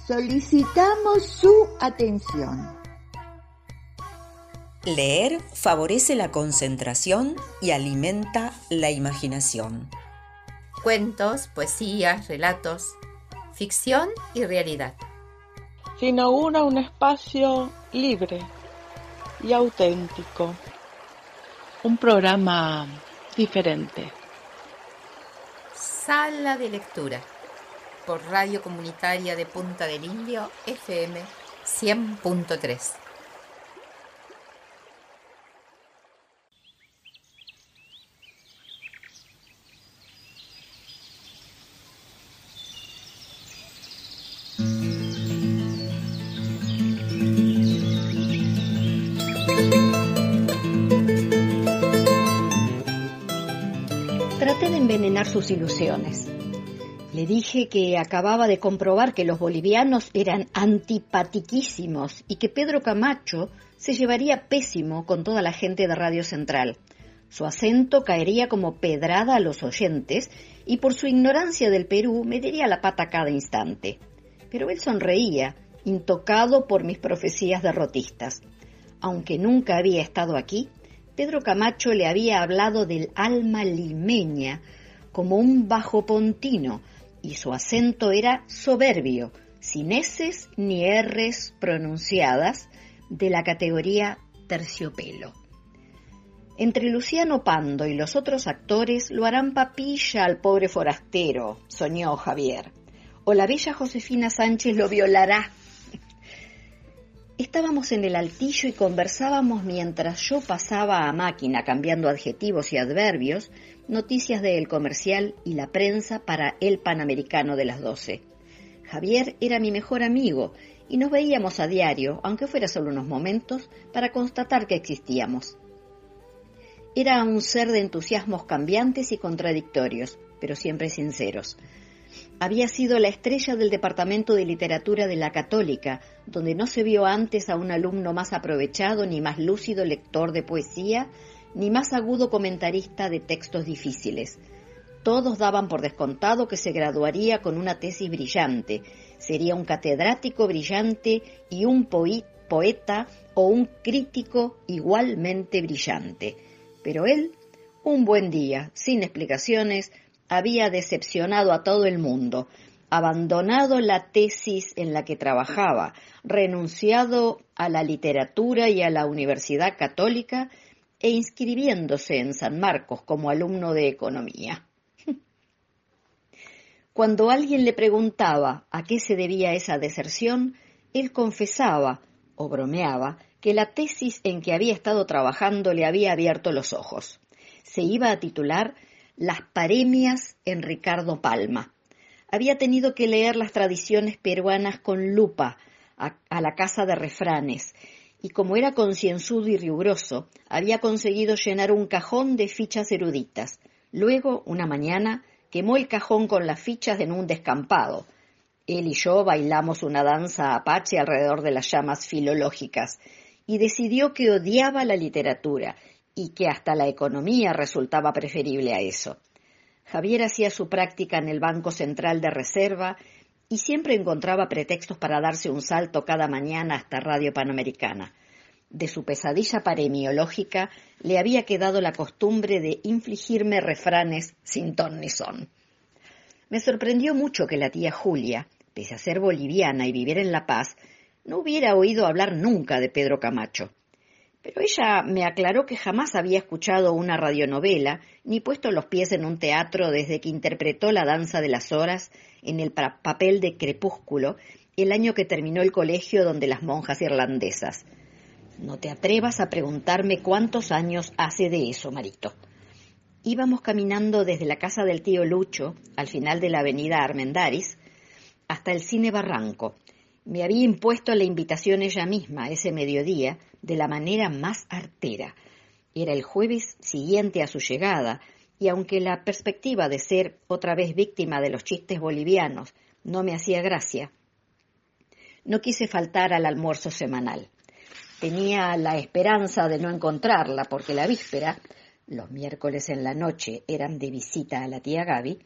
Solicitamos su atención. Leer favorece la concentración y alimenta la imaginación. Cuentos, poesías, relatos, ficción y realidad. Se inaugura un espacio libre y auténtico. Un programa diferente. Sala de lectura. Por Radio Comunitaria de Punta del Indio, FM 100.3. Traté de envenenar sus ilusiones. Le dije que acababa de comprobar que los bolivianos eran antipatiquísimos y que Pedro Camacho se llevaría pésimo con toda la gente de Radio Central. Su acento caería como pedrada a los oyentes y por su ignorancia del Perú me diría la pata cada instante. Pero él sonreía, intocado por mis profecías derrotistas. Aunque nunca había estado aquí, Pedro Camacho le había hablado del alma limeña como un bajopontino, y su acento era soberbio, sin eses ni erres pronunciadas, de la categoría terciopelo. Entre Luciano Pando y los otros actores lo harán papilla al pobre forastero, soñó Javier, o la bella Josefina Sánchez lo violará. Estábamos en el altillo y conversábamos mientras yo pasaba a máquina cambiando adjetivos y adverbios, noticias de El Comercial y la prensa para El Panamericano de las 12. Javier era mi mejor amigo y nos veíamos a diario, aunque fuera solo unos momentos, para constatar que existíamos. Era un ser de entusiasmos cambiantes y contradictorios, pero siempre sinceros. Había sido la estrella del Departamento de Literatura de la Católica, donde no se vio antes a un alumno más aprovechado ni más lúcido lector de poesía, ni más agudo comentarista de textos difíciles. Todos daban por descontado que se graduaría con una tesis brillante, sería un catedrático brillante y un poeta o un crítico igualmente brillante. Pero él, un buen día, sin explicaciones, había decepcionado a todo el mundo, abandonado la tesis en la que trabajaba, renunciado a la literatura y a la Universidad Católica e inscribiéndose en San Marcos como alumno de economía. Cuando alguien le preguntaba a qué se debía esa deserción, él confesaba, o bromeaba, que la tesis en que había estado trabajando le había abierto los ojos. Se iba a titular Las paremias en Ricardo Palma. Había tenido que leer las tradiciones peruanas con lupa a la casa de refranes, y como era concienzudo y riguroso, había conseguido llenar un cajón de fichas eruditas. Luego, una mañana, quemó el cajón con las fichas en un descampado. Él y yo bailamos una danza apache alrededor de las llamas filológicas, y decidió que odiaba la literatura, y que hasta la economía resultaba preferible a eso. Javier hacía su práctica en el Banco Central de Reserva y siempre encontraba pretextos para darse un salto cada mañana hasta Radio Panamericana. De su pesadilla paremiológica le había quedado la costumbre de infligirme refranes sin ton ni son. Me sorprendió mucho que la tía Julia, pese a ser boliviana y vivir en La Paz, no hubiera oído hablar nunca de Pedro Camacho. Pero ella me aclaró que jamás había escuchado una radionovela ni puesto los pies en un teatro desde que interpretó La danza de las horas en el papel de Crepúsculo el año que terminó el colegio donde las monjas irlandesas. No te atrevas a preguntarme cuántos años hace de eso, Marito. Íbamos caminando desde la casa del tío Lucho, al final de la avenida Armendáriz, hasta el Cine Barranco. Me había impuesto la invitación ella misma ese mediodía de la manera más artera. Era el jueves siguiente a su llegada, y aunque la perspectiva de ser otra vez víctima de los chistes bolivianos no me hacía gracia, no quise faltar al almuerzo semanal. Tenía la esperanza de no encontrarla, porque la víspera, los miércoles en la noche eran de visita a la tía Gaby,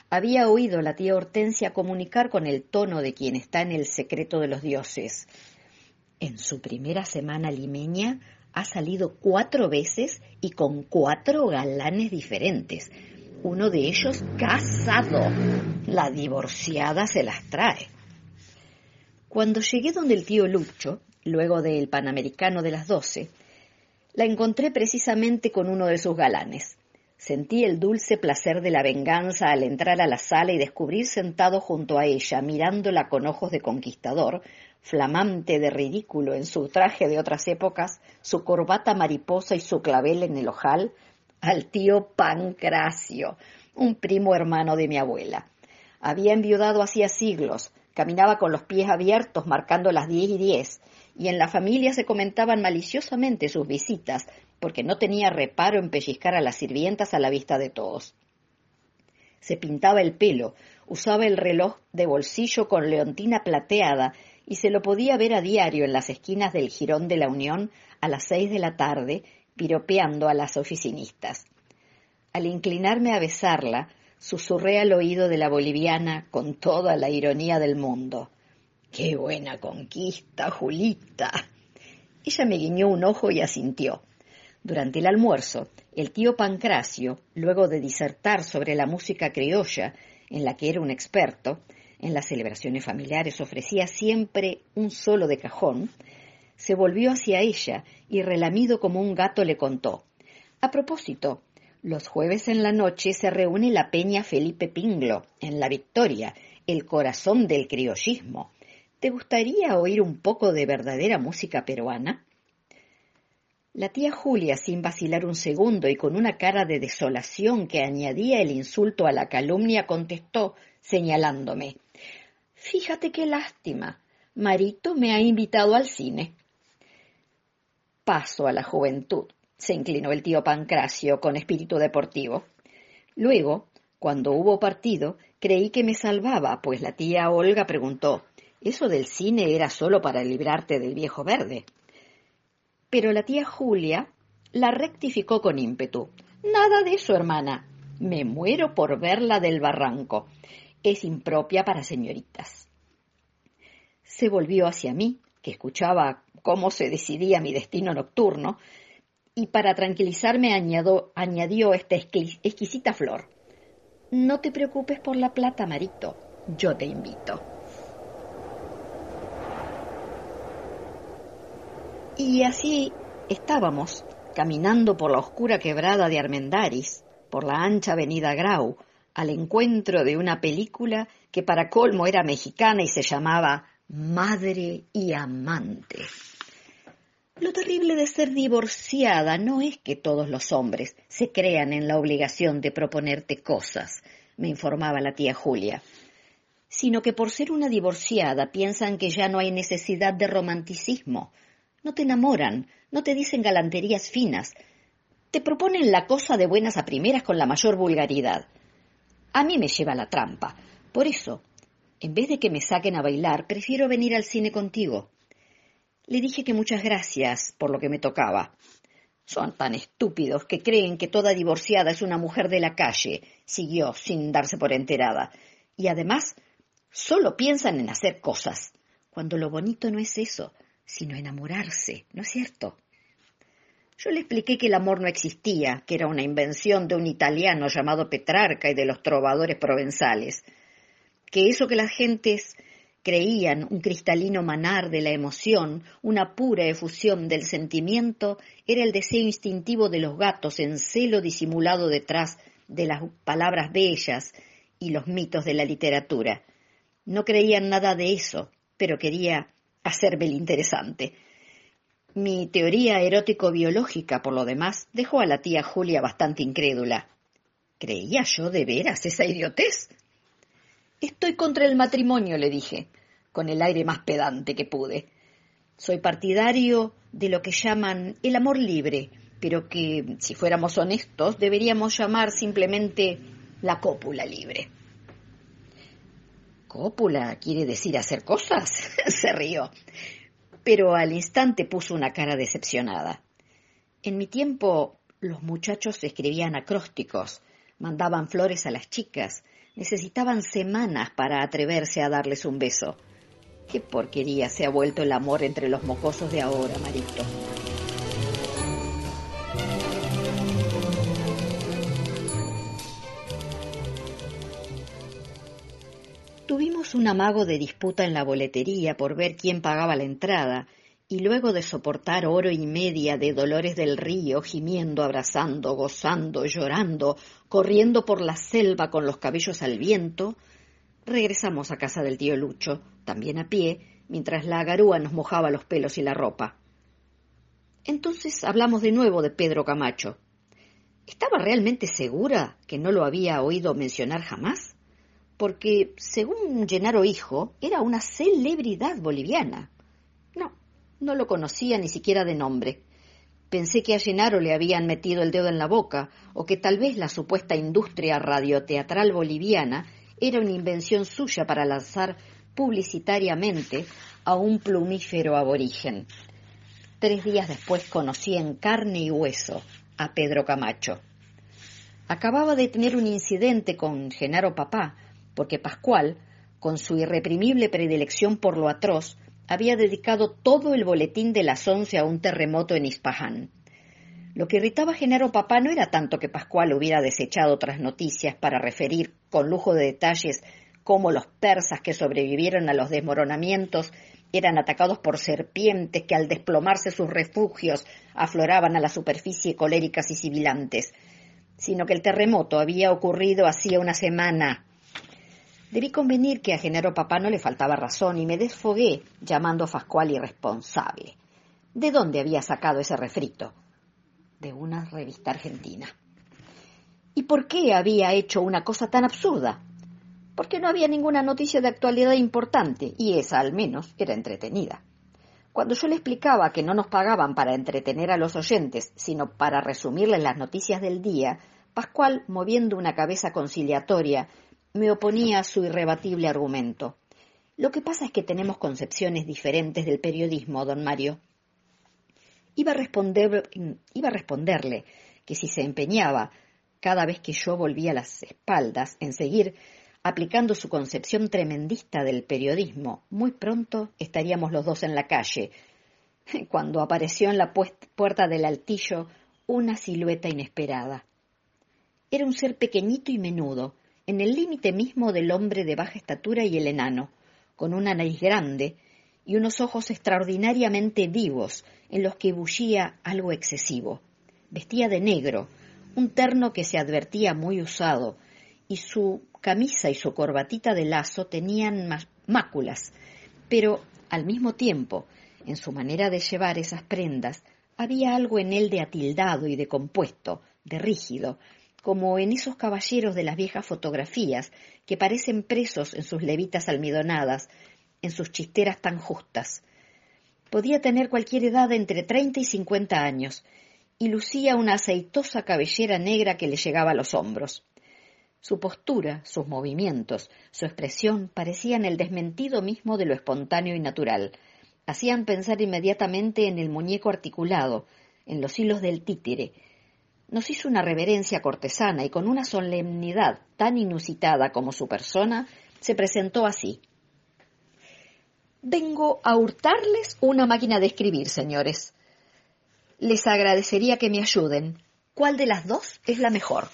Había oído la tía Hortensia comunicar con el tono de quien está en el secreto de los dioses. En su primera semana limeña ha salido 4 veces y con 4 galanes diferentes. Uno de ellos casado. La divorciada se las trae. Cuando llegué donde el tío Lucho, luego del Panamericano de las 12, la encontré precisamente con uno de sus galanes. Sentí el dulce placer de la venganza al entrar a la sala y descubrir sentado junto a ella, mirándola con ojos de conquistador, flamante de ridículo en su traje de otras épocas, su corbata mariposa y su clavel en el ojal, al tío Pancracio, un primo hermano de mi abuela. Había enviudado hacía siglos, caminaba con los pies abiertos marcando las 10:10, y en la familia se comentaban maliciosamente sus visitas, porque no tenía reparo en pellizcar a las sirvientas a la vista de todos. Se pintaba el pelo, usaba el reloj de bolsillo con leontina plateada y se lo podía ver a diario en las esquinas del Jirón de la Unión a las 6 de la tarde, piropeando a las oficinistas. Al inclinarme a besarla, susurré al oído de la boliviana con toda la ironía del mundo. ¡Qué buena conquista, Julita! Ella me guiñó un ojo y asintió. Durante el almuerzo, el tío Pancracio, luego de disertar sobre la música criolla, en la que era un experto, en las celebraciones familiares ofrecía siempre un solo de cajón, se volvió hacia ella y relamido como un gato le contó. A propósito, los jueves en la noche se reúne la Peña Felipe Pinglo, en La Victoria, el corazón del criollismo. ¿Te gustaría oír un poco de verdadera música peruana? La tía Julia, sin vacilar un segundo y con una cara de desolación que añadía el insulto a la calumnia, contestó, señalándome. Fíjate qué lástima. Marito me ha invitado al cine. Paso a la juventud, se inclinó el tío Pancracio con espíritu deportivo. Luego, cuando hubo partido, creí que me salvaba, pues la tía Olga preguntó, ¿eso del cine era solo para librarte del viejo verde? Pero la tía Julia la rectificó con ímpetu. Nada de eso, hermana. Me muero por verla del barranco. Es impropia para señoritas. Se volvió hacia mí, que escuchaba cómo se decidía mi destino nocturno, y para tranquilizarme añadió esta exquisita flor. No te preocupes por la plata, Marito. Yo te invito. Y así estábamos, caminando por la oscura quebrada de Armendáriz, por la ancha avenida Grau, al encuentro de una película que para colmo era mexicana y se llamaba Madre y Amante. Lo terrible de ser divorciada no es que todos los hombres se crean en la obligación de proponerte cosas, me informaba la tía Julia, sino que por ser una divorciada piensan que ya no hay necesidad de romanticismo. No te enamoran, no te dicen galanterías finas, te proponen la cosa de buenas a primeras con la mayor vulgaridad. A mí me lleva la trampa. Por eso, en vez de que me saquen a bailar, prefiero venir al cine contigo. Le dije que muchas gracias por lo que me tocaba. Son tan estúpidos que creen que toda divorciada es una mujer de la calle, siguió sin darse por enterada. Y además, solo piensan en hacer cosas, cuando lo bonito no es eso, sino enamorarse, ¿no es cierto? Yo le expliqué que el amor no existía, que era una invención de un italiano llamado Petrarca y de los trovadores provenzales, que eso que las gentes creían, un cristalino manar de la emoción, una pura efusión del sentimiento, era el deseo instintivo de los gatos en celo disimulado detrás de las palabras bellas y los mitos de la literatura. No creían nada de eso, pero quería hacerme el interesante. Mi teoría erótico-biológica, por lo demás, dejó a la tía Julia bastante incrédula. ¿Creía yo de veras esa idiotez? Estoy contra el matrimonio, le dije, con el aire más pedante que pude. Soy partidario de lo que llaman el amor libre, pero que, si fuéramos honestos, deberíamos llamar simplemente la cópula libre. ¿Cópula quiere decir hacer cosas? Se rió, pero al instante puso una cara decepcionada. En mi tiempo, los muchachos escribían acrósticos, mandaban flores a las chicas, necesitaban semanas para atreverse a darles un beso. Qué porquería se ha vuelto el amor entre los mocosos de ahora, Marito. Tuvimos un amago de disputa en la boletería por ver quién pagaba la entrada, y luego de soportar hora y media de Dolores del Río, gimiendo, abrazando, gozando, llorando, corriendo por la selva con los cabellos al viento, regresamos a casa del tío Lucho, también a pie, mientras la garúa nos mojaba los pelos y la ropa. Entonces hablamos de nuevo de Pedro Camacho. ¿Estaba realmente segura que no lo había oído mencionar jamás? Porque, según Gennaro Hijo, era una celebridad boliviana. No lo conocía ni siquiera de nombre. Pensé que a Gennaro le habían metido el dedo en la boca, o que tal vez la supuesta industria radioteatral boliviana era una invención suya para lanzar publicitariamente a un plumífero aborigen. 3 días después conocí en carne y hueso a Pedro Camacho. Acababa de tener un incidente con Gennaro Papá, porque Pascual, con su irreprimible predilección por lo atroz, había dedicado todo el boletín de las 11 a un terremoto en Ispahan. Lo que irritaba a Gennaro Papá no era tanto que Pascual hubiera desechado otras noticias para referir con lujo de detalles cómo los persas que sobrevivieron a los desmoronamientos eran atacados por serpientes que al desplomarse sus refugios afloraban a la superficie coléricas y sibilantes, sino que el terremoto había ocurrido hacía una semana. Debí convenir que a Gennaro Papá no le faltaba razón y me desfogué llamando a Pascual irresponsable. ¿De dónde había sacado ese refrito? De una revista argentina. ¿Y por qué había hecho una cosa tan absurda? Porque no había ninguna noticia de actualidad importante, y esa al menos era entretenida. Cuando yo le explicaba que no nos pagaban para entretener a los oyentes, sino para resumirles las noticias del día, Pascual, moviendo una cabeza conciliatoria, me oponía a su irrebatible argumento. Lo que pasa es que tenemos concepciones diferentes del periodismo, don Mario. Iba a responderle que si se empeñaba, cada vez que yo volvía las espaldas, en seguir aplicando su concepción tremendista del periodismo, muy pronto estaríamos los dos en la calle, cuando apareció en la puerta del altillo una silueta inesperada. Era un ser pequeñito y menudo, en el límite mismo del hombre de baja estatura y el enano, con una nariz grande y unos ojos extraordinariamente vivos en los que bullía algo excesivo. Vestía de negro, un terno que se advertía muy usado, y su camisa y su corbatita de lazo tenían máculas, pero al mismo tiempo, en su manera de llevar esas prendas, había algo en él de atildado y de compuesto, de rígido, como en esos caballeros de las viejas fotografías que parecen presos en sus levitas almidonadas, en sus chisteras tan justas. Podía tener cualquier edad entre 30 y 50 años, y lucía una aceitosa cabellera negra que le llegaba a los hombros. Su postura, sus movimientos, su expresión parecían el desmentido mismo de lo espontáneo y natural. Hacían pensar inmediatamente en el muñeco articulado, en los hilos del títere. Nos hizo una reverencia cortesana y con una solemnidad tan inusitada como su persona, se presentó así. «Vengo a hurtarles una máquina de escribir, señores. Les agradecería que me ayuden. ¿Cuál de las dos es la mejor?»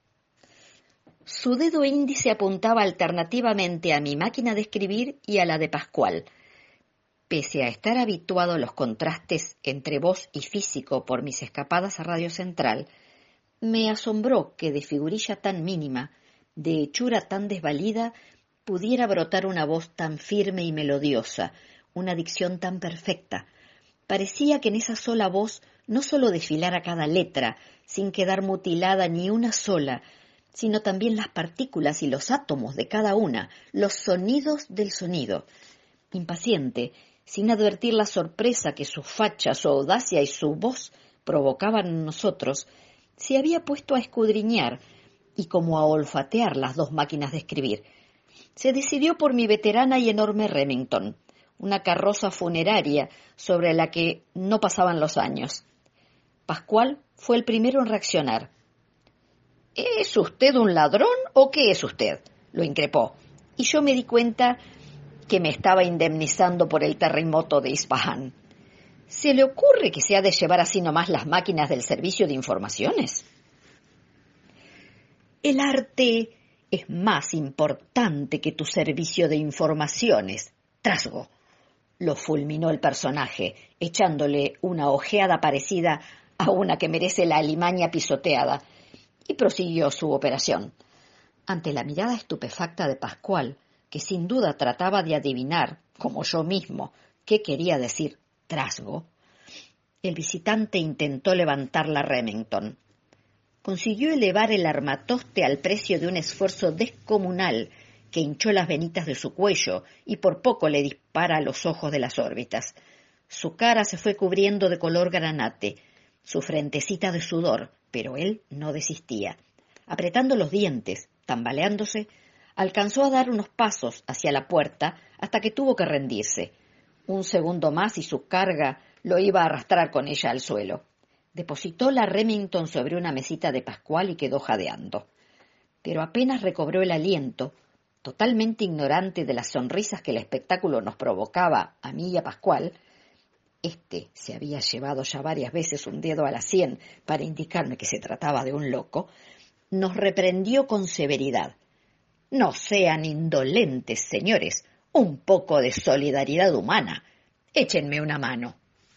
Su dedo índice apuntaba alternativamente a mi máquina de escribir y a la de Pascual. Pese a estar habituado a los contrastes entre voz y físico por mis escapadas a Radio Central, me asombró que de figurilla tan mínima, de hechura tan desvalida, pudiera brotar una voz tan firme y melodiosa, una dicción tan perfecta. Parecía que en esa sola voz no sólo desfilara cada letra, sin quedar mutilada ni una sola, sino también las partículas y los átomos de cada una, los sonidos del sonido. Impaciente, sin advertir la sorpresa que su facha, su audacia y su voz provocaban en nosotros, se había puesto a escudriñar y como a olfatear las dos máquinas de escribir. Se decidió por mi veterana y enorme Remington, una carroza funeraria sobre la que no pasaban los años. Pascual fue el primero en reaccionar. ¿Es usted un ladrón o qué es usted?, lo increpó, y yo me di cuenta que me estaba indemnizando por el terremoto de Isfahán. ¿Se le ocurre que se ha de llevar así nomás las máquinas del servicio de informaciones? El arte es más importante que tu servicio de informaciones, trasgo, lo fulminó el personaje, echándole una ojeada parecida a una que merece la alimaña pisoteada, y prosiguió su operación. Ante la mirada estupefacta de Pascual, que sin duda trataba de adivinar, como yo mismo, qué quería decir trasgo, el visitante intentó levantar la Remington. Consiguió elevar el armatoste al precio de un esfuerzo descomunal que hinchó las venitas de su cuello y por poco le dispara a los ojos de las órbitas. Su cara se fue cubriendo de color granate, su frentecita de sudor, pero él no desistía. Apretando los dientes, tambaleándose, alcanzó a dar unos pasos hacia la puerta hasta que tuvo que rendirse. Un segundo más y su carga lo iba a arrastrar con ella al suelo. Depositó la Remington sobre una mesita de Pascual y quedó jadeando. Pero apenas recobró el aliento, totalmente ignorante de las sonrisas que el espectáculo nos provocaba a mí y a Pascual, este se había llevado ya varias veces un dedo a la sien para indicarme que se trataba de un loco, nos reprendió con severidad. No sean indolentes, señores, un poco de solidaridad humana. Échenme una mano.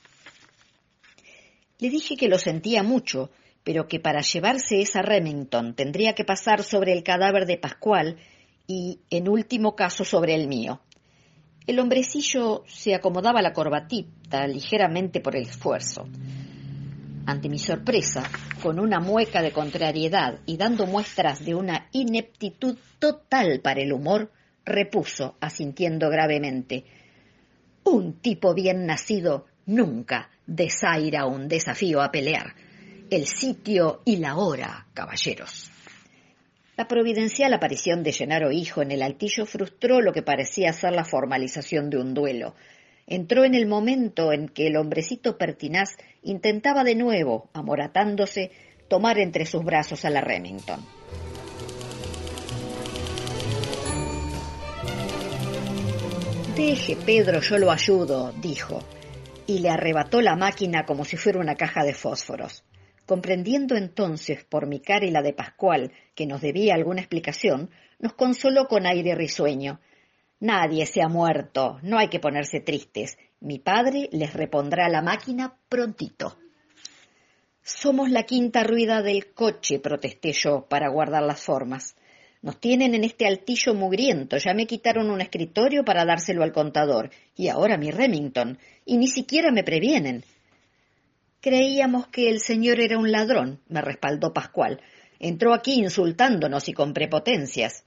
Le dije que lo sentía mucho, pero que para llevarse esa Remington tendría que pasar sobre el cadáver de Pascual y, en último caso, sobre el mío. El hombrecillo se acomodaba la corbatita ligeramente por el esfuerzo. Ante mi sorpresa, con una mueca de contrariedad y dando muestras de una ineptitud total para el humor, repuso, asintiendo gravemente: «Un tipo bien nacido nunca desaira un desafío a pelear. El sitio y la hora, caballeros». La providencial aparición de Gennaro hijo en el altillo frustró lo que parecía ser la formalización de un duelo. Entró en el momento en que el hombrecito pertinaz intentaba de nuevo, amoratándose, tomar entre sus brazos a la Remington. «Deje, Pedro, yo lo ayudo», dijo, y le arrebató la máquina como si fuera una caja de fósforos. Comprendiendo entonces por mi cara y la de Pascual que nos debía alguna explicación, nos consoló con aire risueño. «Nadie se ha muerto, no hay que ponerse tristes. Mi padre les repondrá la máquina prontito». «Somos la quinta rueda del coche», protesté yo, para guardar las formas. «Nos tienen en este altillo mugriento, ya me quitaron un escritorio para dárselo al contador, y ahora mi Remington, y ni siquiera me previenen». «Creíamos que el señor era un ladrón», me respaldó Pascual. «Entró aquí insultándonos y con prepotencias».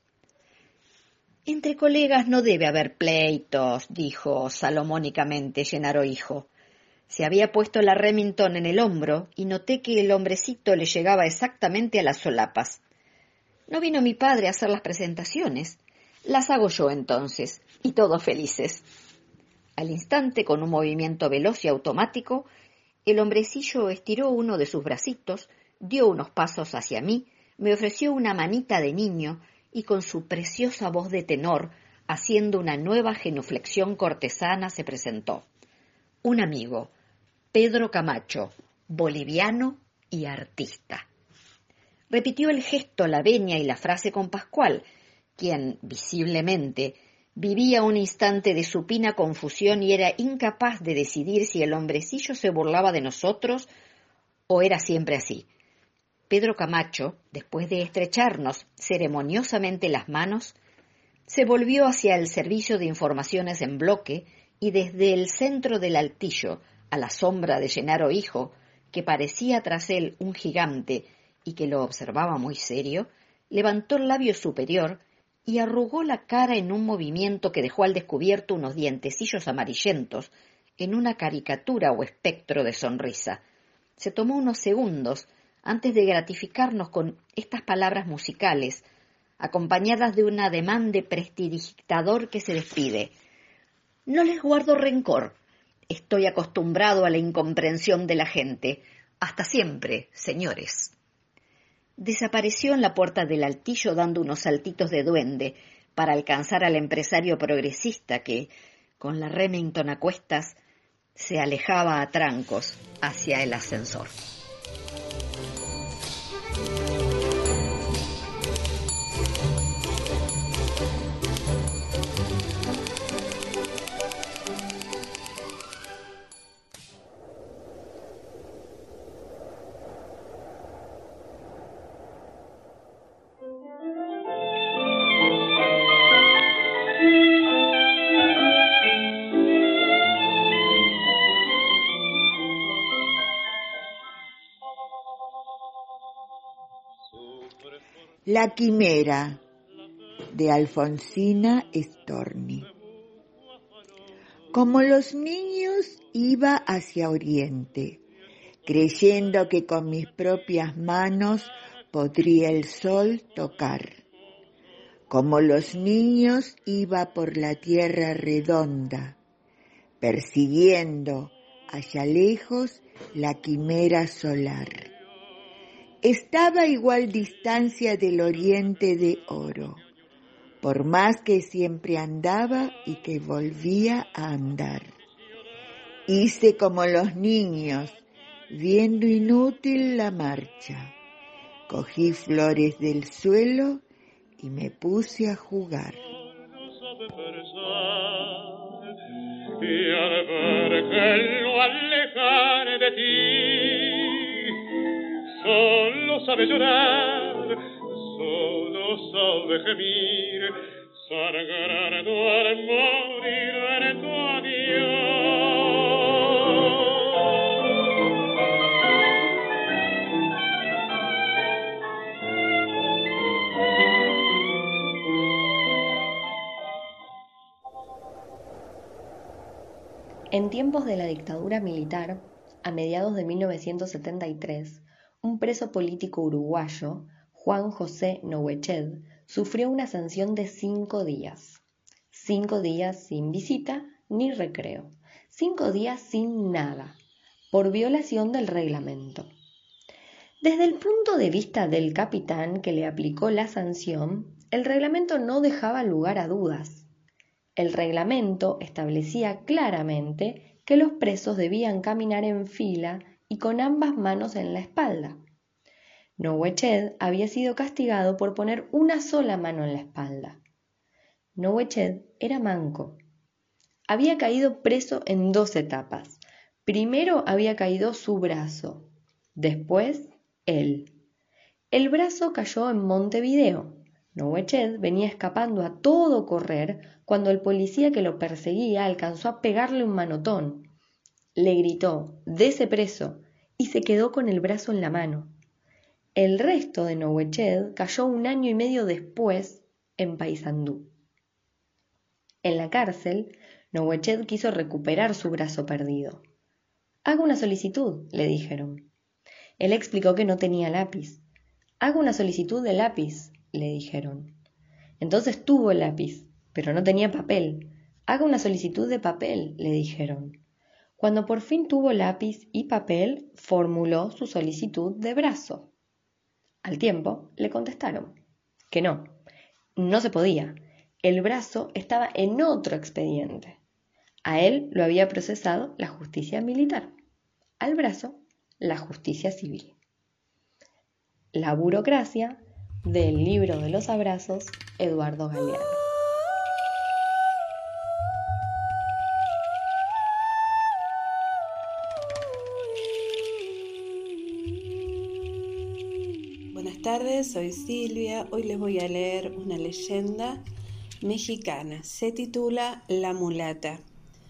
«Entre colegas no debe haber pleitos», dijo salomónicamente Gennaro hijo. Se había puesto la Remington en el hombro y noté que el hombrecito le llegaba exactamente a las solapas. «No vino mi padre a hacer las presentaciones. Las hago yo entonces, y todos felices». Al instante, con un movimiento veloz y automático, el hombrecillo estiró uno de sus bracitos, dio unos pasos hacia mí, me ofreció una manita de niño y con su preciosa voz de tenor, haciendo una nueva genuflexión cortesana, se presentó. Un amigo, Pedro Camacho, boliviano y artista. Repitió el gesto, la venia y la frase con Pascual, quien, visiblemente, vivía un instante de supina confusión y era incapaz de decidir si el hombrecillo se burlaba de nosotros o era siempre así. Pedro Camacho, después de estrecharnos ceremoniosamente las manos, se volvió hacia el servicio de informaciones en bloque y desde el centro del altillo, a la sombra de Gennaro hijo, que parecía tras él un gigante y que lo observaba muy serio, levantó el labio superior y arrugó la cara en un movimiento que dejó al descubierto unos dientecillos amarillentos en una caricatura o espectro de sonrisa. Se tomó unos segundos antes de gratificarnos con estas palabras musicales, acompañadas de un ademán de prestidigitador que se despide. «No les guardo rencor. Estoy acostumbrado a la incomprensión de la gente. Hasta siempre, señores». desapareció en la puerta del altillo dando unos saltitos de duende para alcanzar al empresario progresista que, con la Remington a cuestas, se alejaba a trancos hacia el ascensor. La quimera, de Alfonsina Storni. Como los niños iba hacia Oriente, creyendo que con mis propias manos podría el sol tocar. Como los niños iba por la tierra redonda, persiguiendo allá lejos la quimera solar. Estaba a igual distancia del oriente de oro, por más que siempre andaba y que volvía a andar. Hice como los niños, viendo inútil la marcha. Cogí flores del suelo y me puse a jugar. Y al verlo alejar de ti, solo sabe llorar, solo sabe gemir, sangrando al morir en tu adiós. En tiempos de la dictadura militar, a mediados de 1973, un preso político uruguayo, Juan José Nowethed, sufrió una sanción de 5 días. 5 días sin visita ni recreo. 5 días sin nada, por violación del reglamento. Desde el punto de vista del capitán que le aplicó la sanción, el reglamento no dejaba lugar a dudas. El reglamento establecía claramente que los presos debían caminar en fila y con ambas manos en la espalda. Nowethed había sido castigado por poner una sola mano en la espalda. Nowethed era manco. Había caído preso en 2 etapas. Primero había caído su brazo, después él. El brazo cayó en Montevideo. Nowethed venía escapando a todo correr cuando el policía que lo perseguía alcanzó a pegarle un manotón. Le gritó, «Dese preso», y se quedó con el brazo en la mano. El resto de Nowethed cayó 1 año y medio después en Paysandú. En la cárcel, Nowethed quiso recuperar su brazo perdido. «Haga una solicitud», le dijeron. Él explicó que no tenía lápiz. «Haga una solicitud de lápiz», le dijeron. Entonces tuvo el lápiz, pero no tenía papel. «Haga una solicitud de papel», le dijeron. Cuando por fin tuvo lápiz y papel, formuló su solicitud de brazo. Al tiempo le contestaron que no se podía. El brazo estaba en otro expediente. A él lo había procesado la justicia militar, al brazo la justicia civil. La burocracia del libro de los abrazos, Eduardo Galeano. Buenas tardes, soy Silvia. Hoy les voy a leer una leyenda mexicana. Se titula La mulata.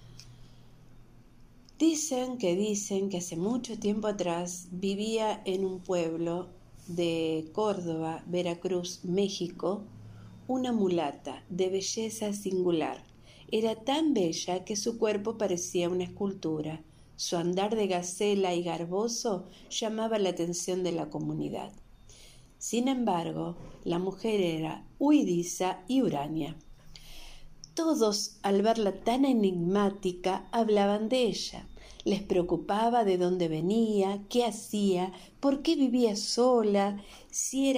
Dicen que hace mucho tiempo atrás vivía en un pueblo de Córdoba, Veracruz, México, una mulata de belleza singular. Era tan bella que su cuerpo parecía una escultura. Su andar de gacela y garboso llamaba la atención de la comunidad. Sin embargo, la mujer era huidiza y huraña. Todos, al verla tan enigmática, hablaban de ella. Les preocupaba de dónde venía, qué hacía, por qué vivía sola, si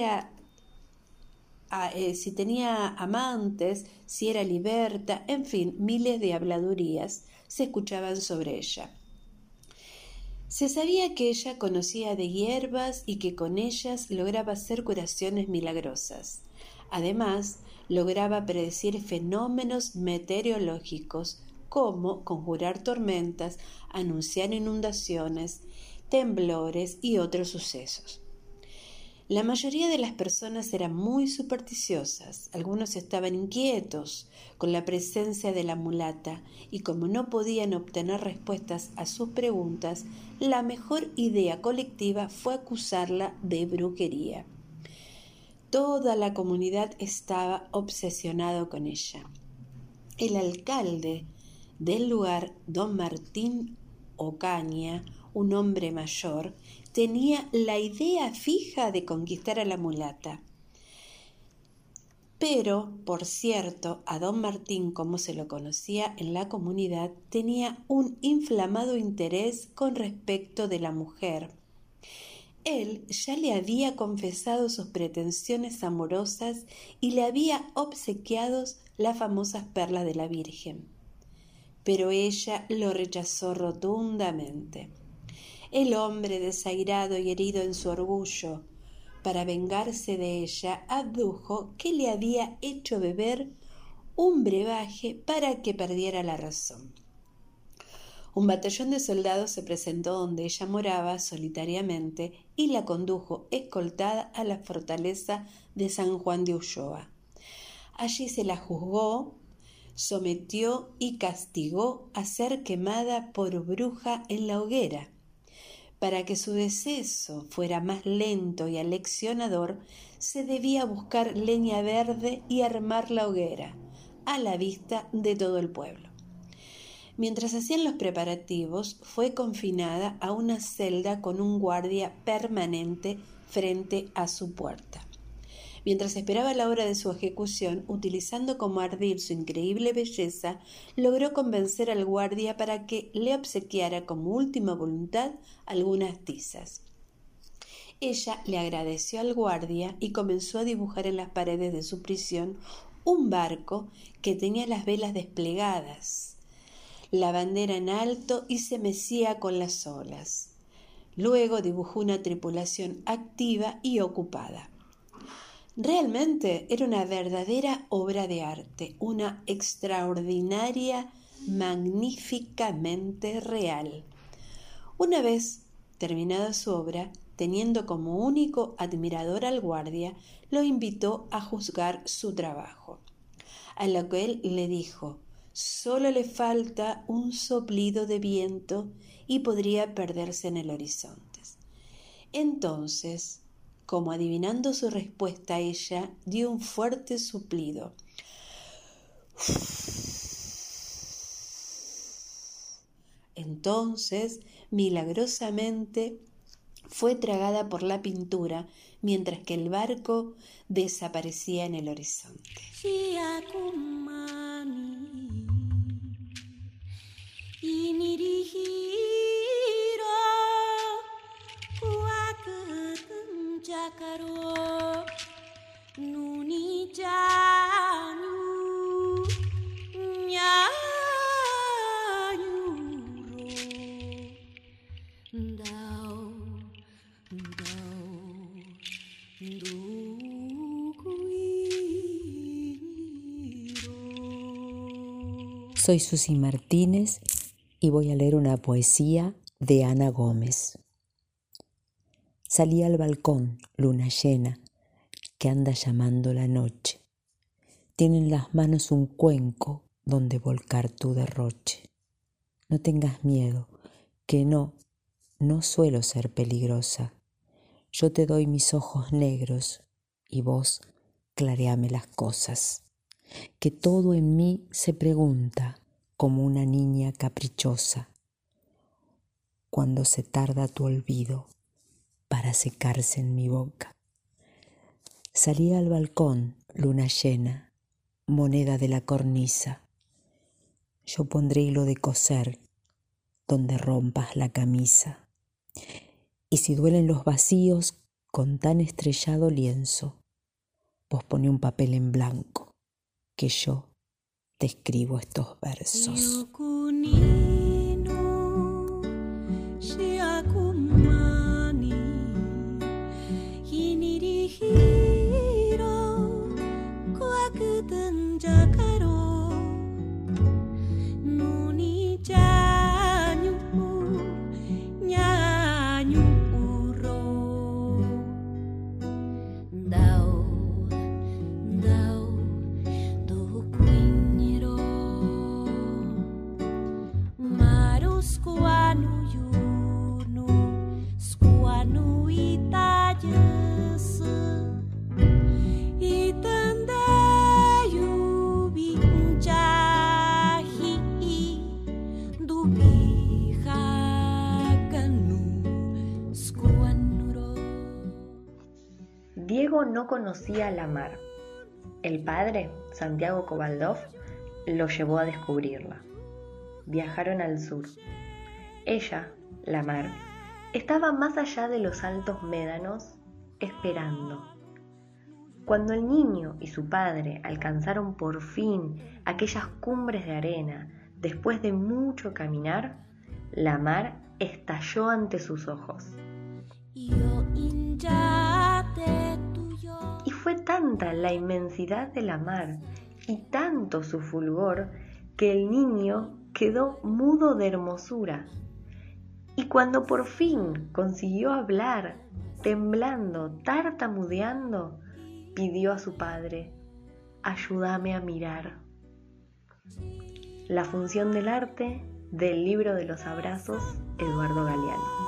tenía amantes, si era liberta, en fin, miles de habladurías se escuchaban sobre ella. Se sabía que ella conocía de hierbas y que con ellas lograba hacer curaciones milagrosas. Además, lograba predecir fenómenos meteorológicos como conjurar tormentas, anunciar inundaciones, temblores y otros sucesos. La mayoría de las personas eran muy supersticiosas, algunos estaban inquietos con la presencia de la mulata y como no podían obtener respuestas a sus preguntas, la mejor idea colectiva fue acusarla de brujería. Toda la comunidad estaba obsesionado con ella. El alcalde del lugar, don Martín Ocaña, un hombre mayor, tenía la idea fija de conquistar a la mulata. Pero, por cierto, a don Martín, como se lo conocía en la comunidad, tenía un inflamado interés con respecto de la mujer. Él ya le había confesado sus pretensiones amorosas y le había obsequiado las famosas perlas de la Virgen. Pero ella lo rechazó rotundamente. El hombre, desairado y herido en su orgullo, para vengarse de ella, adujo que le había hecho beber un brebaje para que perdiera la razón. Un batallón de soldados se presentó donde ella moraba solitariamente y la condujo escoltada a la fortaleza de San Juan de Ulloa. Allí se la juzgó, sometió y castigó a ser quemada por bruja en la hoguera. Para que su deceso fuera más lento y aleccionador, se debía buscar leña verde y armar la hoguera, a la vista de todo el pueblo. Mientras hacían los preparativos, fue confinada a una celda con un guardia permanente frente a su puerta. Mientras esperaba la hora de su ejecución, utilizando como ardid su increíble belleza, logró convencer al guardia para que le obsequiara como última voluntad algunas tizas. Ella le agradeció al guardia y comenzó a dibujar en las paredes de su prisión un barco que tenía las velas desplegadas, la bandera en alto y se mecía con las olas. Luego dibujó una tripulación activa y ocupada. Realmente era una verdadera obra de arte, una extraordinaria, magníficamente real. Una vez terminada su obra, teniendo como único admirador al guardia, lo invitó a juzgar su trabajo. A lo que él le dijo: «Solo le falta un soplido de viento y podría perderse en el horizonte». Entonces, como adivinando su respuesta, ella dio un fuerte suplido. Entonces, milagrosamente, fue tragada por la pintura mientras que el barco desaparecía en el horizonte. Soy Susi Martínez y voy a leer una poesía de Ana Gómez. Salí al balcón, luna llena, que anda llamando la noche. Tiene en las manos un cuenco donde volcar tu derroche. No tengas miedo, que no suelo ser peligrosa. Yo te doy mis ojos negros y vos clareame las cosas. Que todo en mí se pregunta como una niña caprichosa, cuando se tarda tu olvido para secarse en mi boca. Salí al balcón, luna llena, moneda de la cornisa. Yo pondré hilo de coser donde rompas la camisa. Y si duelen los vacíos con tan estrellado lienzo, vos poné un papel en blanco, que yo te escribo estos versos. Diego no conocía la mar. El padre, Santiago Cobaldov, lo llevó a descubrirla. Viajaron al sur. Ella, la mar, estaba más allá de los altos médanos, esperando. Cuando el niño y su padre alcanzaron por fin aquellas cumbres de arena, después de mucho caminar, la mar estalló ante sus ojos. Y fue tanta la inmensidad de la mar y tanto su fulgor que el niño quedó mudo de hermosura. Y cuando por fin consiguió hablar, temblando, tartamudeando, pidió a su padre: ayúdame a mirar. La función del arte del libro de los abrazos, Eduardo Galeano.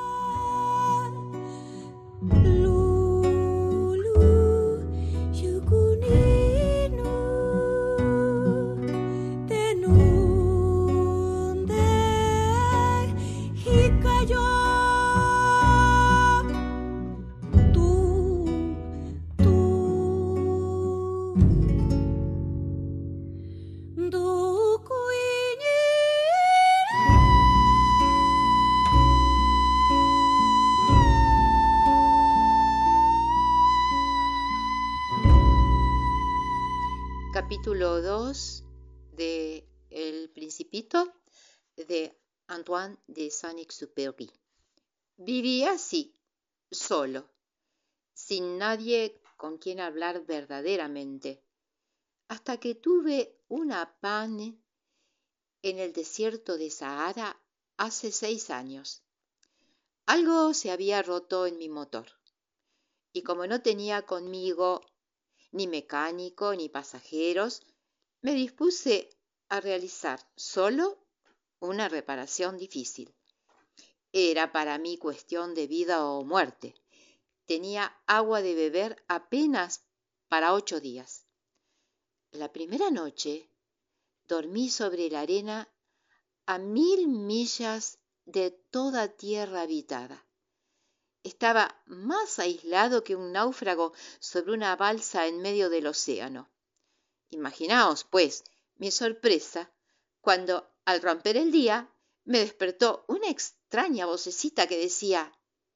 Capítulo 2 de El Principito de Antoine de Saint-Exupéry. Vivía así, solo, sin nadie con quien hablar verdaderamente, hasta que tuve una pane en el desierto de Sahara hace 6 años. Algo se había roto en mi motor, y como no tenía conmigo ni mecánico ni pasajeros, me dispuse a realizar solo una reparación difícil. Era para mí cuestión de vida o muerte. Tenía agua de beber apenas para 8 días. La primera noche dormí sobre la arena a 1000 millas de toda tierra habitada. Estaba más aislado que un náufrago sobre una balsa en medio del océano. Imaginaos, pues, mi sorpresa cuando, al romper el día, me despertó una extraña vocecita que decía: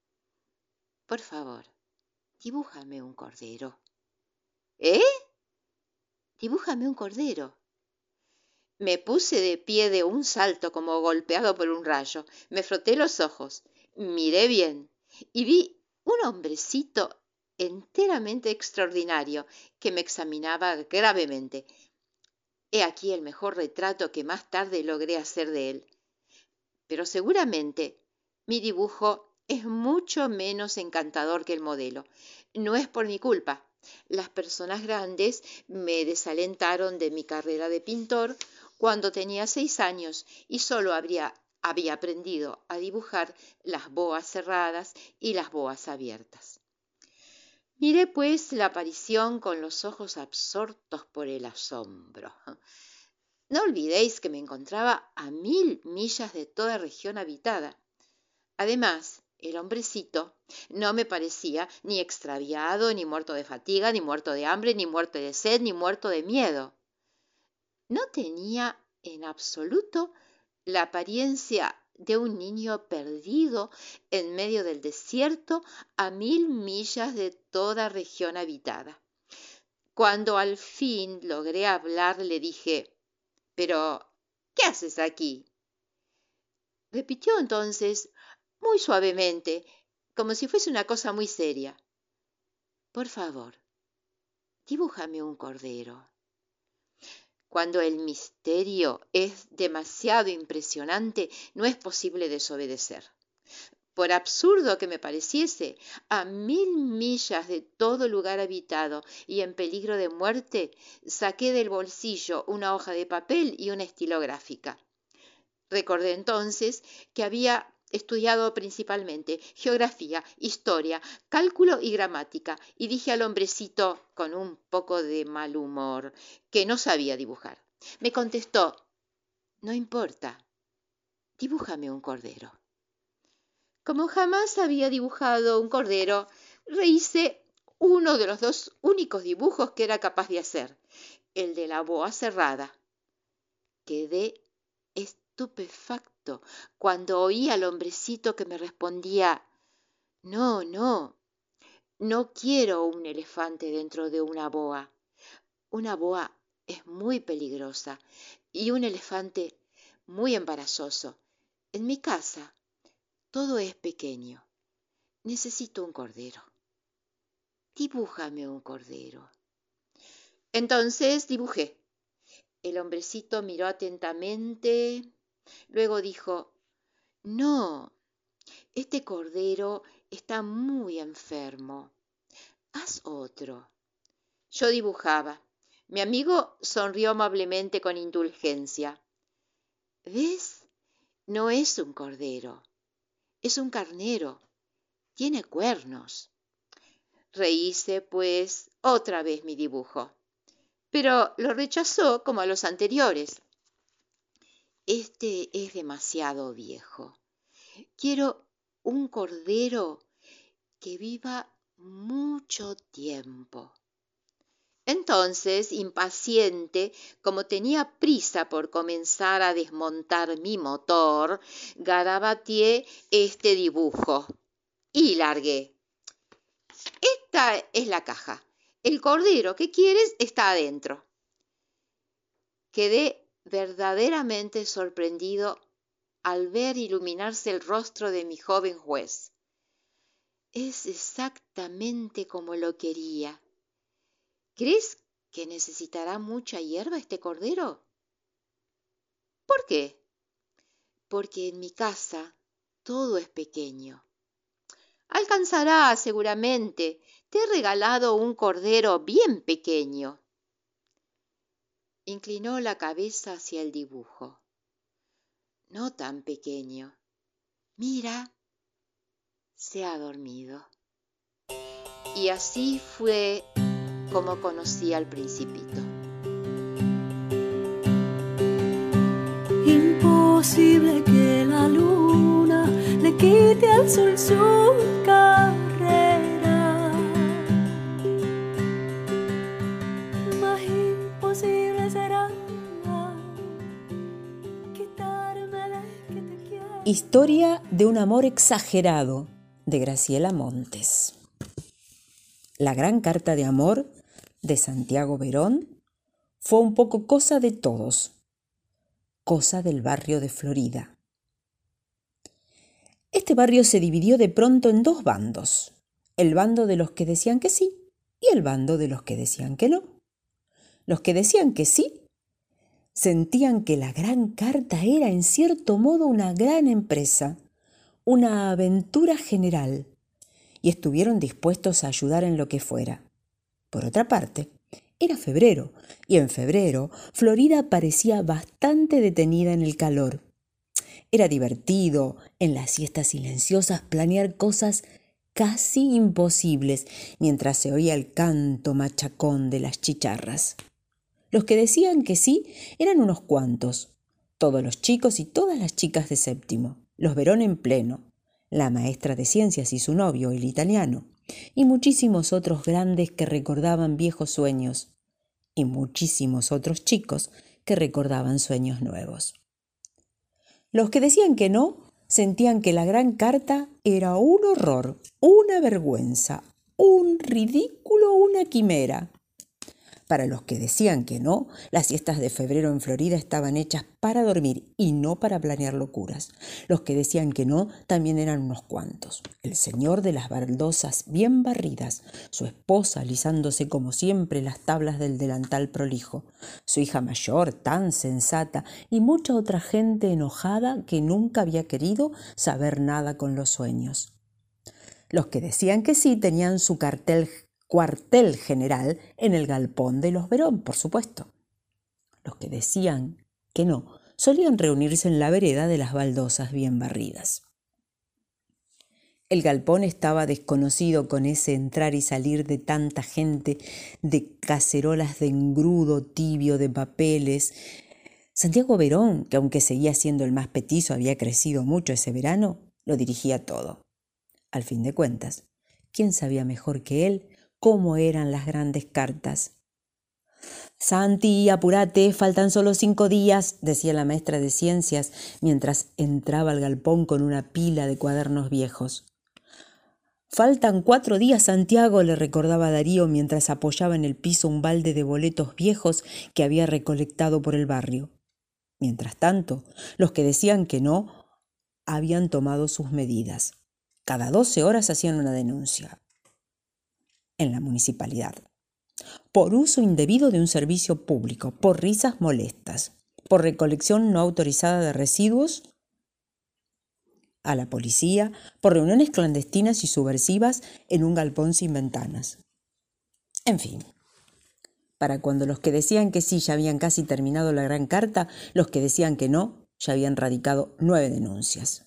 por favor, dibújame un cordero. ¿Eh? Dibújame un cordero. Me puse de pie de un salto como golpeado por un rayo. Me froté los ojos, miré bien y vi un hombrecito enteramente extraordinario que me examinaba gravemente. He aquí el mejor retrato que más tarde logré hacer de él. Pero seguramente mi dibujo es mucho menos encantador que el modelo. No es por mi culpa. Las personas grandes me desalentaron de mi carrera de pintor cuando tenía 6 años y solo había aprendido a dibujar las boas cerradas y las boas abiertas. Miré pues la aparición con los ojos absortos por el asombro. No olvidéis que me encontraba a 1000 millas de toda región habitada. Además, el hombrecito no me parecía ni extraviado, ni muerto de fatiga, ni muerto de hambre, ni muerto de sed, ni muerto de miedo. No tenía en absoluto la apariencia de un niño perdido en medio del desierto a 1000 millas de toda región habitada. Cuando al fin logré hablar, le dije: «¿Pero qué haces aquí?». Repitió entonces, muy suavemente, como si fuese una cosa muy seria: «Por favor, dibújame un cordero». Cuando el misterio es demasiado impresionante, no es posible desobedecer. Por absurdo que me pareciese, a 1000 millas de todo lugar habitado y en peligro de muerte, saqué del bolsillo una hoja de papel y una estilográfica. Recordé entonces que había estudiado principalmente geografía, historia, cálculo y gramática, y dije al hombrecito, con un poco de mal humor, que no sabía dibujar. Me contestó: «No importa, dibújame un cordero». Como jamás había dibujado un cordero, rehice uno de los 2 únicos dibujos que era capaz de hacer, el de la boa cerrada. Quedé estupefacto cuando oí al hombrecito que me respondía: «No, no quiero un elefante dentro de una boa. Una boa es muy peligrosa y un elefante muy embarazoso. En mi casa todo es pequeño. Necesito un cordero. Dibújame un cordero». Entonces dibujé. El hombrecito miró atentamente. Luego dijo: «No, este cordero está muy enfermo. Haz otro». Yo dibujaba. Mi amigo sonrió amablemente con indulgencia. «¿Ves? No es un cordero. Es un carnero. Tiene cuernos». Rehice, pues, otra vez mi dibujo, pero lo rechazó como a los anteriores. «Este es demasiado viejo. Quiero un cordero que viva mucho tiempo». Entonces, impaciente, como tenía prisa por comenzar a desmontar mi motor, garabateé este dibujo y largué. «Esta es la caja. El cordero que quieres está adentro». Quedé verdaderamente sorprendido al ver iluminarse el rostro de mi joven juez. «Es exactamente como lo quería. ¿Crees que necesitará mucha hierba este cordero?». «¿Por qué?». «Porque en mi casa todo es pequeño». «Alcanzará, seguramente. Te he regalado un cordero bien pequeño». Inclinó la cabeza hacia el dibujo. «No tan pequeño. Mira, se ha dormido». Y así fue como conocí al Principito. Imposible que la luna le quite al sol su carrera. Más imposible será quitármele que te quiero. Historia de un amor exagerado, de Graciela Montes. La gran carta de amor de Santiago Verón fue un poco cosa de todos, cosa del barrio de Florida. Este barrio se dividió de pronto en 2 bandos, el bando de los que decían que sí y el bando de los que decían que no. Los que decían que sí sentían que la gran carta era en cierto modo una gran empresa, una aventura general, y estuvieron dispuestos a ayudar en lo que fuera. Por otra parte, era febrero, y en febrero Florida parecía bastante detenida en el calor. Era divertido, en las siestas silenciosas, planear cosas casi imposibles, mientras se oía el canto machacón de las chicharras. Los que decían que sí eran unos cuantos, todos los chicos y todas las chicas de séptimo, los Verón en pleno, la maestra de ciencias y su novio, el italiano, y muchísimos otros grandes que recordaban viejos sueños, y muchísimos otros chicos que recordaban sueños nuevos. Los que decían que no sentían que la gran carta era un horror, una vergüenza, un ridículo, una quimera. Para los que decían que no, las siestas de febrero en Florida estaban hechas para dormir y no para planear locuras. Los que decían que no también eran unos cuantos. El señor de las baldosas bien barridas, su esposa alisándose como siempre las tablas del delantal prolijo, su hija mayor tan sensata y mucha otra gente enojada que nunca había querido saber nada con los sueños. Los que decían que sí tenían su cuartel general en el galpón de los Verón, por supuesto. Los que decían que no solían reunirse en la vereda de las baldosas bien barridas. El galpón estaba desconocido con ese entrar y salir de tanta gente, de cacerolas de engrudo tibio, de papeles. Santiago Verón, que aunque seguía siendo el más petizo, había crecido mucho ese verano, lo dirigía todo. Al fin de cuentas, ¿quién sabía mejor que él cómo eran las grandes cartas? «Santi, apúrate, faltan solo 5 días», decía la maestra de ciencias mientras entraba al galpón con una pila de cuadernos viejos. «Faltan 4 días, Santiago», le recordaba Darío mientras apoyaba en el piso un balde de boletos viejos que había recolectado por el barrio. Mientras tanto, los que decían que no habían tomado sus medidas. Cada 12 horas hacían una denuncia en la municipalidad, por uso indebido de un servicio público, por risas molestas, por recolección no autorizada de residuos, a la policía, por reuniones clandestinas y subversivas en un galpón sin ventanas. En fin, para cuando los que decían que sí ya habían casi terminado la gran carta, los que decían que no ya habían radicado 9 denuncias.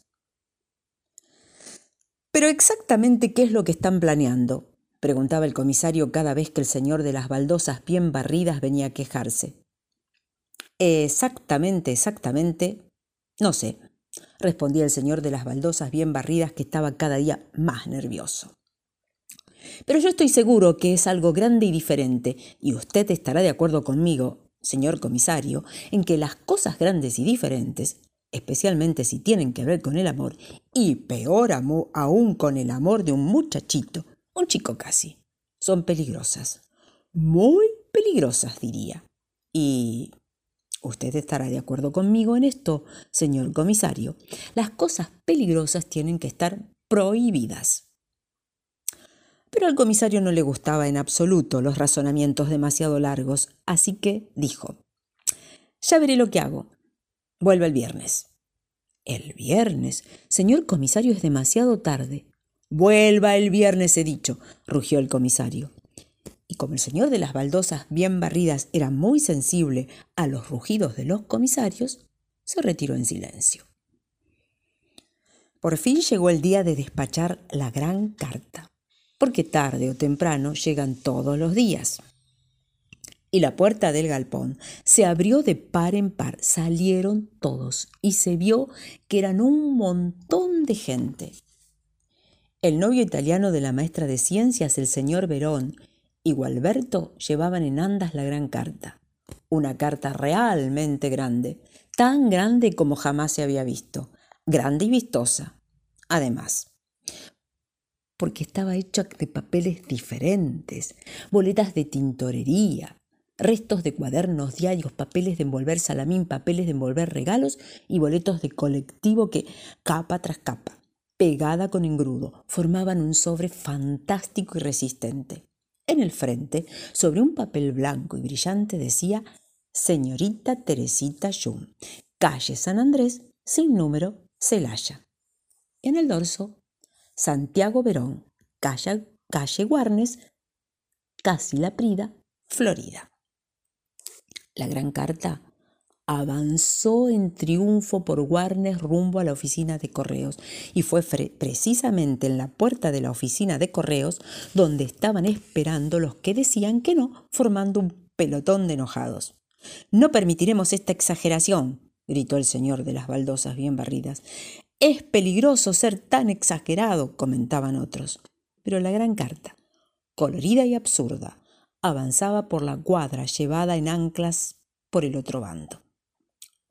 «¿Pero exactamente qué es lo que están planeando?», preguntaba el comisario cada vez que el señor de las baldosas bien barridas venía a quejarse. Exactamente, no sé», respondía el señor de las baldosas bien barridas, que estaba cada día más nervioso. «Pero yo estoy seguro que es algo grande y diferente, y usted estará de acuerdo conmigo, señor comisario, en que las cosas grandes y diferentes, especialmente si tienen que ver con el amor, y peor aún con el amor de un muchachito, un chico casi, son peligrosas, muy peligrosas, diría. Y usted estará de acuerdo conmigo en esto, señor comisario. Las cosas peligrosas tienen que estar prohibidas». Pero al comisario no le gustaba en absoluto los razonamientos demasiado largos, así que dijo: «Ya veré lo que hago. Vuelva el viernes». «¿El viernes? Señor comisario, es demasiado tarde». «Vuelva el viernes, he dicho», rugió el comisario. Y como el señor de las baldosas bien barridas era muy sensible a los rugidos de los comisarios, se retiró en silencio. Por fin llegó el día de despachar la gran carta, porque tarde o temprano llegan todos los días. Y la puerta del galpón se abrió de par en par, salieron todos y se vio que eran un montón de gente. El novio italiano de la maestra de ciencias, el señor Verón, y Gualberto llevaban en andas la gran carta. Una carta realmente grande, tan grande como jamás se había visto, grande y vistosa. Además, porque estaba hecha de papeles diferentes, boletas de tintorería, restos de cuadernos, diarios, papeles de envolver salamín, papeles de envolver regalos y boletos de colectivo que, capa tras capa, pegada con engrudo, formaban un sobre fantástico y resistente. En el frente, sobre un papel blanco y brillante, decía: «Señorita Teresita Jung, calle San Andrés, sin número, Celaya». En el dorso: «Santiago Verón, calle Warnes, casi La Prida, Florida». La gran carta avanzó en triunfo por Warnes rumbo a la oficina de correos, y fue precisamente en la puerta de la oficina de correos donde estaban esperando los que decían que no, formando un pelotón de enojados. «No permitiremos esta exageración», gritó el señor de las baldosas bien barridas. «Es peligroso ser tan exagerado», comentaban otros. Pero la gran carta, colorida y absurda, avanzaba por la cuadra llevada en anclas por el otro bando.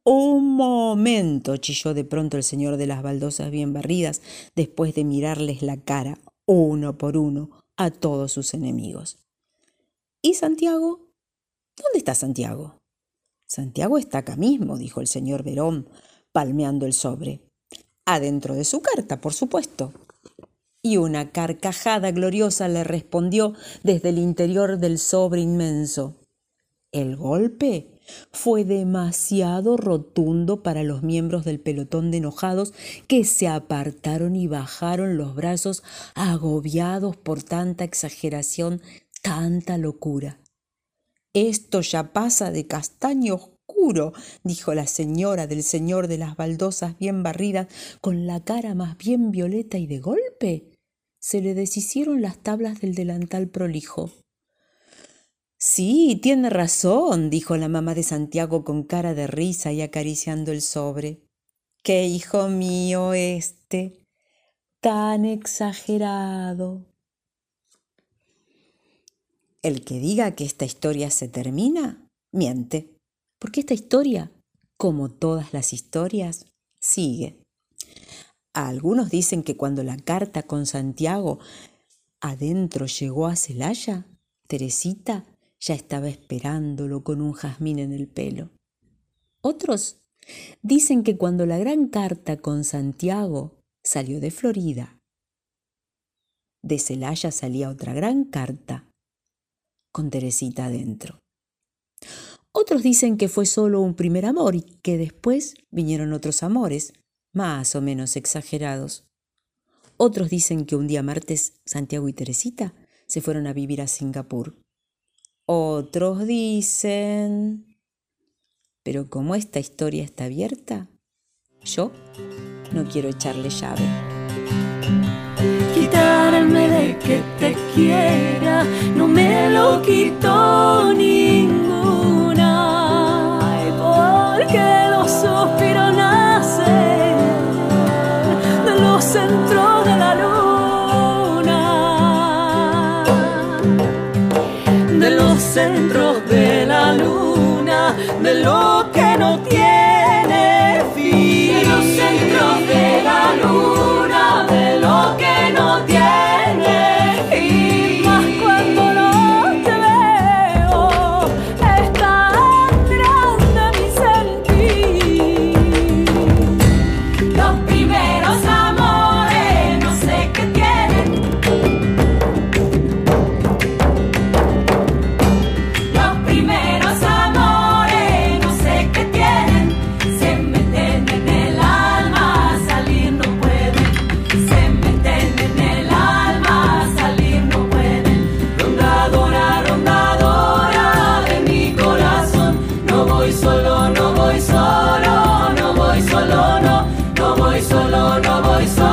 Un momento, chilló de pronto el señor de las baldosas bien barridas, después de mirarles la cara, uno por uno, a todos sus enemigos. ¿Y Santiago? ¿Dónde está Santiago? Santiago está acá mismo, dijo el señor Verón, palmeando el sobre. Adentro de su carta, por supuesto. Y una carcajada gloriosa le respondió desde el interior del sobre inmenso. El golpe fue demasiado rotundo para los miembros del pelotón de enojados que se apartaron y bajaron los brazos agobiados por tanta exageración, tanta locura. «Esto ya pasa de castaño oscuro», dijo la señora del señor de las baldosas bien barridas, con la cara más bien violeta, y de golpe se le deshicieron las tablas del delantal prolijo. «Sí, tiene razón», dijo la mamá de Santiago con cara de risa y acariciando el sobre. «¡Qué hijo mío tan exagerado!» El que diga que esta historia se termina, miente, porque esta historia, como todas las historias, sigue. Algunos dicen que cuando la carta con Santiago adentro llegó a Celaya, Teresita ya estaba esperándolo con un jazmín en el pelo. Otros dicen que cuando la gran carta con Santiago salió de Florida, de Celaya salía otra gran carta con Teresita adentro. Otros dicen que fue solo un primer amor y que después vinieron otros amores, más o menos exagerados. Otros dicen que un día martes Santiago y Teresita se fueron a vivir a Singapur. Otros dicen... Pero como esta historia está abierta, yo no quiero echarle llave. Quitarme de que te quiera, no me lo quitó ninguna. Ay, porque los suspiros nacen de los centros de la luna, de los centros de la luna, de lo que no tiene fin, de los centros de la luna, de lo que no tiene fin. Más cuando no te veo, es tan grande mi sentir. Los primeros amores no sé qué tienen, los primeros amores no sé qué tienen, se meten en el alma, salir no pueden, se meten en el alma, salir no pueden. Rondadora, rondadora de mi corazón, no voy solo, no voy solo, no voy solo, no voy solo, no voy solo.